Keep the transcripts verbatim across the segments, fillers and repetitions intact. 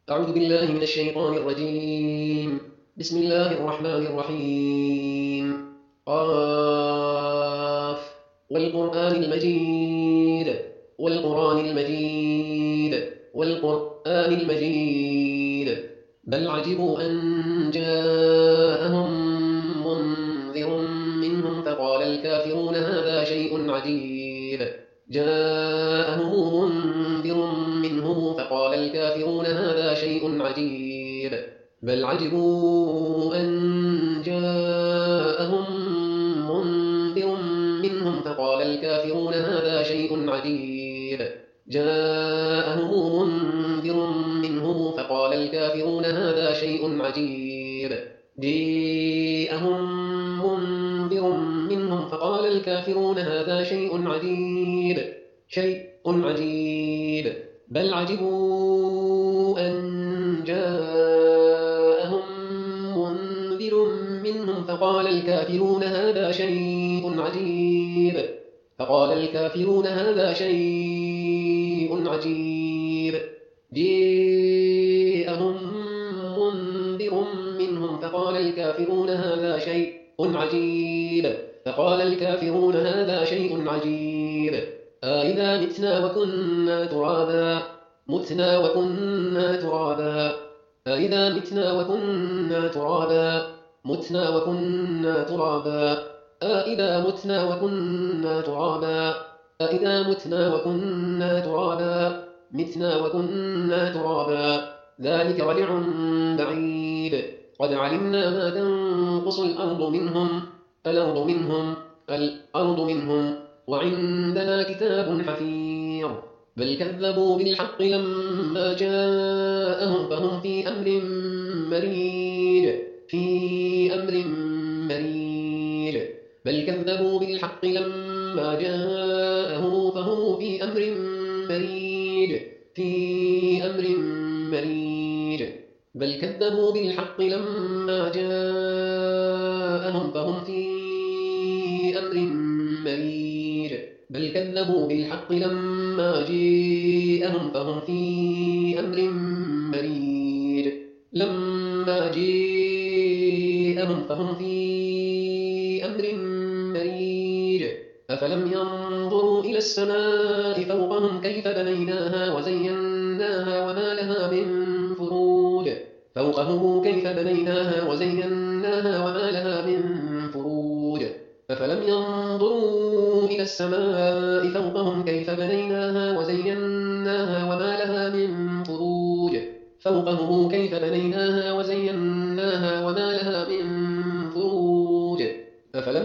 أعوذ بالله من الشيطان الرجيم. بسم الله الرحمن الرحيم. قاف والقرآن المجيد والقرآن المجيد والقرآن المجيد بل عجبوا أن جاءهم منذر منهم فقال الكافرون هذا شيء عجيب جاءهم منذر منهم فقال الكافرون هذا شيء عجيب بل عجبوا أن جاءهم منذر منهم فقال الكافرون هذا شيء عجيب جاءهم منذر منهم فقال الكافرون هذا شيء عجيب جاءهم منذر منهم فقال الكافرون هذا شيء عجيب شيء عجيب بل عجبوا أن جاءهم منذر منهم فقال الكافرون هذا شيء عجيب فقال الكافرون هذا شيء عجيب جاءهم منذر منهم فقال الكافرون هذا شيء عجيب فقال الكافرون هذا شيء عجيب أإذا متنا وكنا ترابا متنا وكنا ترابا أإذا متنا وكنا ترابا متنا وكنا ترابا أإذا متنا وكنا ترابا أإذا متنا وكنا ترابا متنا وكنا ترابا ذلك رجع بعيد قد علمنا ما تنقص الأرض منهم الأرض منهم الأرض منهم وعندنا كتاب حفيظ بل كذبوا بالحق لما جاءهم فهم في أمر مريج في أمر مريج بل كذبوا بالحق لما جاءهم فهم في أمر مريج في أمر مريج بل كذبوا بالحق لما جاءهم فهم في أمر مريج بل كذبوا بالحق لما جاءهم فهم في أمر مريج لما جاءهم فهم في أمر مريج أفلم ينظروا إلى السماء فوقهم كيف بنيناها وزيناها وما لها من فروج فوقهم كيف بنيناها وزيناها وما لها من فروج أفلم ينظروا إلى السماء فوقهم كيف بنيناها وزيناها وما لها من فروج فوقهم كيف بنيناها وزيناها وما لها من فروج أفلم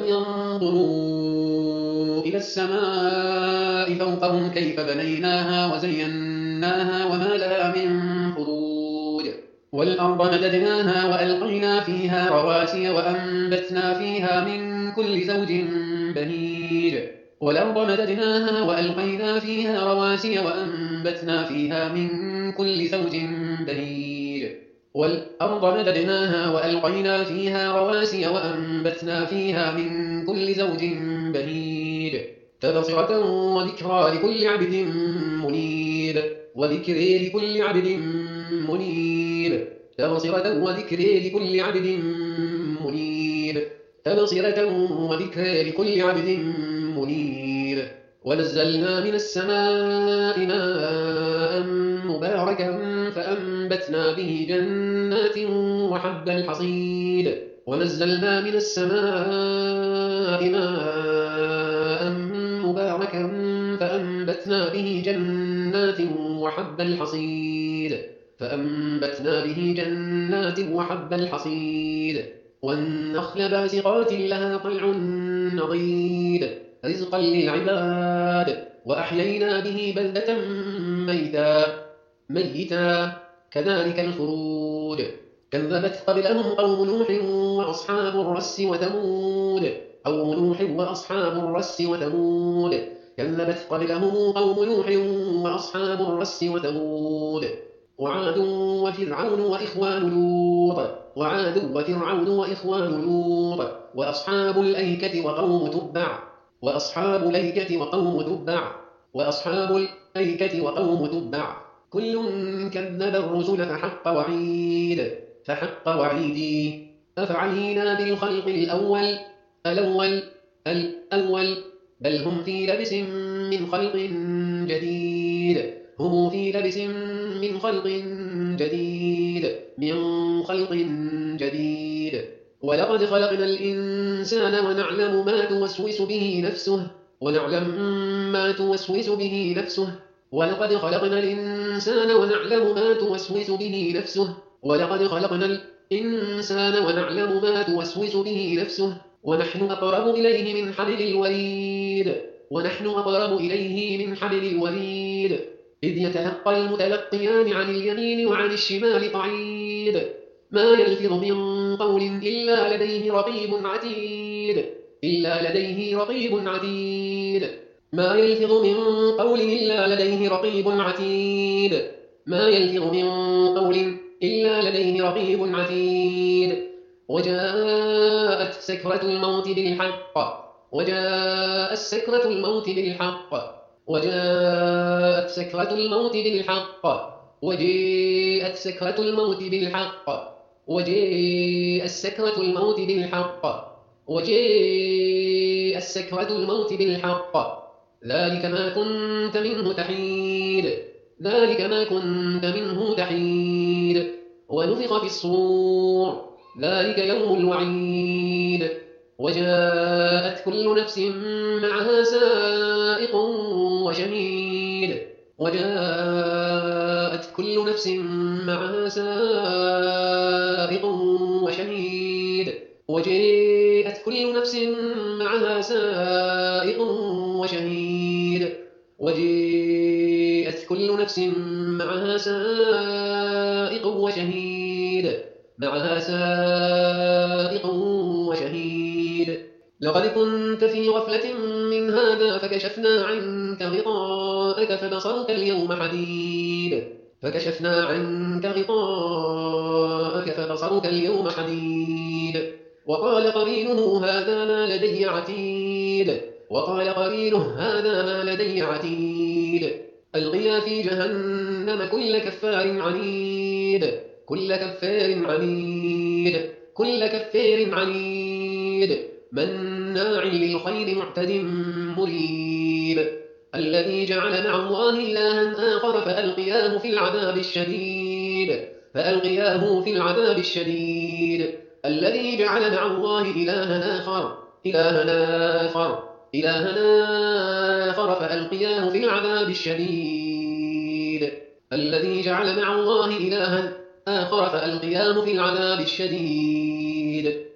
ينظروا إلى السماء فوقهم كيف بنيناها وزيناها وما لها من فروج والأرض مددناها وألقينا فيها رواسي وأنبتنا فيها من كل زوج بهيج والأرض مددناها وألقينا فيها رواسي وأنبتنا فيها من كل زوج بهيج والأرض مددناها وألقينا فيها رواسي وأنبتنا فيها من كل زوج بهيج تبصرة وذكرى لكل عبد منيب وذكرى لكل عبد منيب تبصرة وذكرى لكل عبد منيب تبصرة وذكرى لكل عبد منيب ونزلنا من السماء ماء مباركا فأنبتنا به جنات وحب الحصيد ونزلنا من السماء ماء مباركا فأنبتنا به جنات وحب الحصيد فأنبتنا به جنات وحب الحصيد والنخل باسقات لها طلع نضيد رزقا للعباد وأحيينا به بلدة ميتا ميتا كذلك الخروج كذبت قبلهم قوم نوح وأصحاب الرس وثمود قوم نوح وأصحاب الرس وثمود كذبت قبلهم قوم نوح وأصحاب الرس وثمود وعاد وفرعون وإخوان لوط وعاد وفرعون وإخوان لوط وأصحاب الأيكة وقوم تبع وأصحاب الأيكة وقوم تبع وأصحاب الأيكة وقوم تبع كل كذب الرسل فحق وعيد فحق وعيدي أفعينا بالخلق الأول الأول الأول بل هم في لبس من خلق جديد هم في لبس من خلق جديد من خلق جديد ولقد خلقنا الإنسان ونعلم ما توسوس به نفسه ونعلم ما توسوس به نفسه ولقد خلقنا الإنسان ونعلم ما توسوس به نفسه ولقد خلقنا الإنسان ونعلم ما توسوس به نفسه ونحن أقرب إليه من حبل الوريد ونحن أقرب إليه من حبل الوريد إذ يتلقى المتلقيان عن اليمين وعن الشمال قعيد ما يلفظ من قول إلا لديه رقيب عتيد إلا لديه رقيب عتيد ما يلفظ من قول إلا لديه رقيب عتيد ما يلفظ من قول إلا لديه رقيب عتيد وجاءت سكرة الموت بالحق وجاءت سكرة الموت بالحق وجاءت سكرة الموت بالحق وجاءت سكرة الموت بالحق وجاءت سكرة الموت بالحق وجاءت سكرة الموت بالحق ذلك ما كنت منه تحيد ذلك ما كنت منه تحيد ونفخ في الصور ذلك يوم الوعيد وجاءت كل نفس معها سائق وشهيد وجاءت كل نفس معها سائق وشهيد وجاءت كل نفس معها سائق وشهيد وجاءت كل نفس معها سائق وشهيد معها سائق وشهيد لقد كنت في غفلة من هذا فكشفنا عنك غطاءك فبصرك اليوم حديد فكشفنا عنك غطاءك فبصرك اليوم حديد وقال قرينه هذا ما لدي عتيد وقال قرينه هذا ما لدي عتيد ألقيا في جهنم كل كفار عنيد كل كفار عنيد كل كفار عنيد مناع للخير معتد مريب الذي جعل مع الله إلها آخر فألقياه في العذاب الشديد فألقياه في العذاب الشديد الذي جعل مع الله إلها آخر إلها آخر إلها آخر فألقياه في العذاب الشديد الذي جعل مع الله إلها آخر فألقياه في العذاب الشديد